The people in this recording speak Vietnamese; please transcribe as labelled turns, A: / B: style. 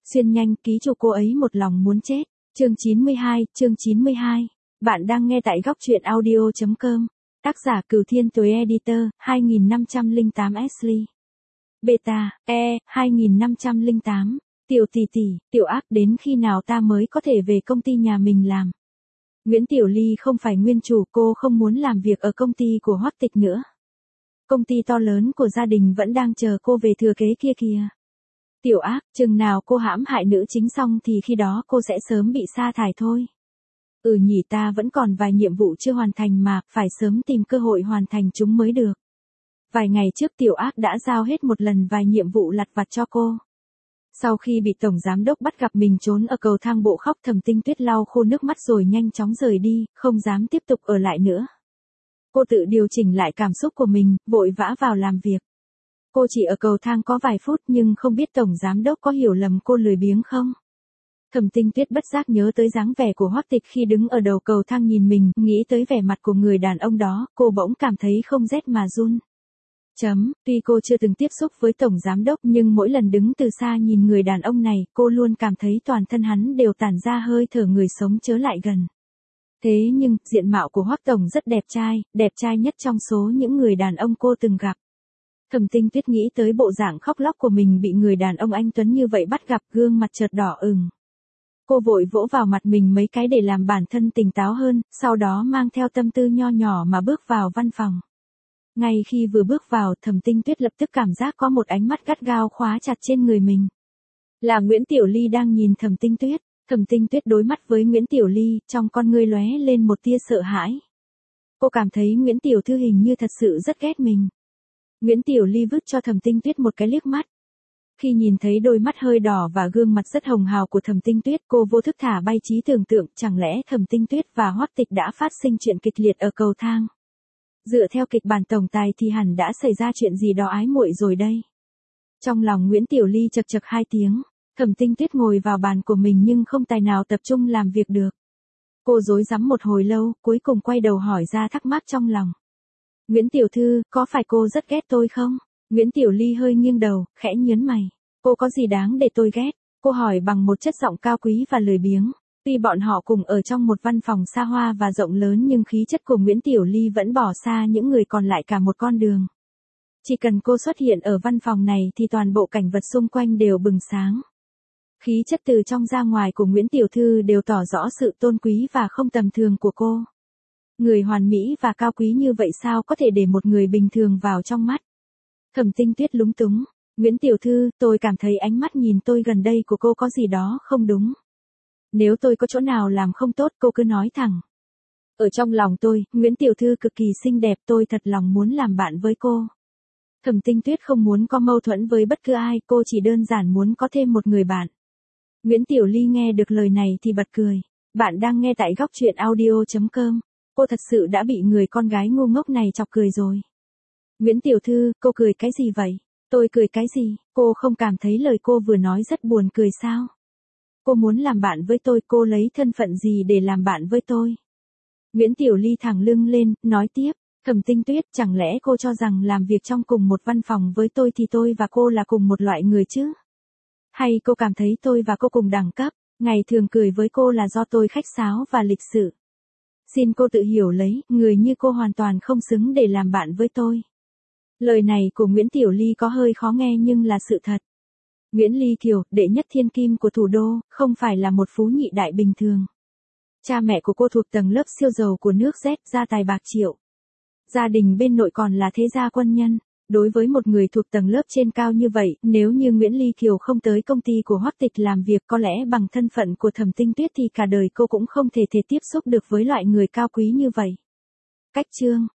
A: Xuyên nhanh, ký chủ cô ấy một lòng muốn chết. Chương 92. Bạn đang nghe tại góc truyện audio.com. Tác giả Cửu Thiên Tuế Editor, 2508 Ashley. Beta, 2508. Tiểu tỷ tỷ, tiểu ác, đến khi nào ta mới có thể về công ty nhà mình làm? Nguyễn Tiểu Ly không phải nguyên chủ, cô không muốn làm việc ở công ty của Hoắc Tịch nữa. Công ty to lớn của gia đình vẫn đang chờ cô về thừa kế kia kìa. Tiểu ác, chừng nào cô hãm hại nữ chính xong thì khi đó cô sẽ sớm bị sa thải thôi. Nhỉ, ta vẫn còn vài nhiệm vụ chưa hoàn thành mà, phải sớm tìm cơ hội hoàn thành chúng mới được. Vài ngày trước tiểu ác đã giao hết một lần vài nhiệm vụ lặt vặt cho cô. Sau khi bị tổng giám đốc bắt gặp mình trốn ở cầu thang bộ khóc, Thẩm Tinh Tuyết lau khô nước mắt rồi nhanh chóng rời đi, không dám tiếp tục ở lại nữa. Cô tự điều chỉnh lại cảm xúc của mình, vội vã vào làm việc. Cô chỉ ở cầu thang có vài phút nhưng không biết tổng giám đốc có hiểu lầm cô lười biếng không? Thẩm Tinh Tuyết bất giác nhớ tới dáng vẻ của Hoắc Tịch khi đứng ở đầu cầu thang nhìn mình, nghĩ tới vẻ mặt của người đàn ông đó, cô bỗng cảm thấy không rét mà run. Tuy cô chưa từng tiếp xúc với tổng giám đốc nhưng mỗi lần đứng từ xa nhìn người đàn ông này, cô luôn cảm thấy toàn thân hắn đều tản ra hơi thở người sống chớ lại gần. Thế nhưng, diện mạo của Hoắc tổng rất đẹp trai nhất trong số những người đàn ông cô từng gặp. Thẩm Tinh Tuyết nghĩ tới bộ dạng khóc lóc của mình bị người đàn ông anh tuấn như vậy bắt gặp, gương mặt chợt đỏ ửng. Cô vội vỗ vào mặt mình mấy cái để làm bản thân tỉnh táo hơn, sau đó mang theo tâm tư nho nhỏ mà bước vào văn phòng. Ngay khi vừa bước vào, Thẩm Tinh Tuyết lập tức cảm giác có một ánh mắt gắt gao khóa chặt trên người mình. Là Nguyễn Tiểu Ly đang nhìn Thẩm Tinh Tuyết. Thẩm Tinh Tuyết đối mắt với Nguyễn Tiểu Ly, trong con ngươi lóe lên một tia sợ hãi. Cô cảm thấy Nguyễn Tiểu Thư hình như thật sự rất ghét mình. Nguyễn Tiểu Ly vứt cho Thẩm Tinh Tuyết một cái liếc mắt. Khi nhìn thấy đôi mắt hơi đỏ và gương mặt rất hồng hào của Thẩm Tinh Tuyết, cô vô thức thả bay trí tưởng tượng, chẳng lẽ Thẩm Tinh Tuyết và Hoắc Tịch đã phát sinh chuyện kịch liệt ở cầu thang. Dựa theo kịch bản tổng tài thì hẳn đã xảy ra chuyện gì đó ái muội rồi đây. Trong lòng Nguyễn Tiểu Ly chật chật hai tiếng, Thẩm Tinh Tuyết ngồi vào bàn của mình nhưng không tài nào tập trung làm việc được. Cô rối rắm một hồi lâu, cuối cùng quay đầu hỏi ra thắc mắc trong lòng. Nguyễn Tiểu Thư, có phải cô rất ghét tôi không? Nguyễn Tiểu Ly hơi nghiêng đầu, khẽ nhớn mày. Cô có gì đáng để tôi ghét? Cô hỏi bằng một chất giọng cao quý và lười biếng. Tuy bọn họ cùng ở trong một văn phòng xa hoa và rộng lớn nhưng khí chất của Nguyễn Tiểu Ly vẫn bỏ xa những người còn lại cả một con đường. Chỉ cần cô xuất hiện ở văn phòng này thì toàn bộ cảnh vật xung quanh đều bừng sáng. Khí chất từ trong ra ngoài của Nguyễn Tiểu Thư đều tỏ rõ sự tôn quý và không tầm thường của cô. Người hoàn mỹ và cao quý như vậy sao có thể để một người bình thường vào trong mắt? Thẩm Tinh Tuyết lúng túng. Nguyễn Tiểu Thư, tôi cảm thấy ánh mắt nhìn tôi gần đây của cô có gì đó không đúng. Nếu tôi có chỗ nào làm không tốt cô cứ nói thẳng. Ở trong lòng tôi, Nguyễn Tiểu Thư cực kỳ xinh đẹp, tôi thật lòng muốn làm bạn với cô. Thẩm Tinh Tuyết không muốn có mâu thuẫn với bất cứ ai, cô chỉ đơn giản muốn có thêm một người bạn. Nguyễn Tiểu Ly nghe được lời này thì bật cười. Bạn đang nghe tại góc truyện audio.com. Cô thật sự đã bị người con gái ngu ngốc này chọc cười rồi. Nguyễn Tiểu Thư, cô cười cái gì vậy? Tôi cười cái gì? Cô không cảm thấy lời cô vừa nói rất buồn cười sao? Cô muốn làm bạn với tôi, cô lấy thân phận gì để làm bạn với tôi? Nguyễn Tiểu Ly thẳng lưng lên, nói tiếp. Thẩm Tinh Tuyết, chẳng lẽ cô cho rằng làm việc trong cùng một văn phòng với tôi thì tôi và cô là cùng một loại người chứ? Hay cô cảm thấy tôi và cô cùng đẳng cấp, ngày thường cười với cô là do tôi khách sáo và lịch sự? Xin cô tự hiểu lấy, người như cô hoàn toàn không xứng để làm bạn với tôi. Lời này của Nguyễn Tiểu Ly có hơi khó nghe nhưng là sự thật. Nguyễn Ly Kiều, đệ nhất thiên kim của thủ đô, không phải là một phú nhị đại bình thường. Cha mẹ của cô thuộc tầng lớp siêu giàu của nước Z, gia tài bạc triệu. Gia đình bên nội còn là thế gia quân nhân. Đối với một người thuộc tầng lớp trên cao như vậy, nếu như Nguyễn Ly Kiều không tới công ty của Hoắc Tịch làm việc, có lẽ bằng thân phận của Thẩm Tinh Tuyết thì cả đời cô cũng không thể tiếp xúc được với loại người cao quý như vậy. Cách chương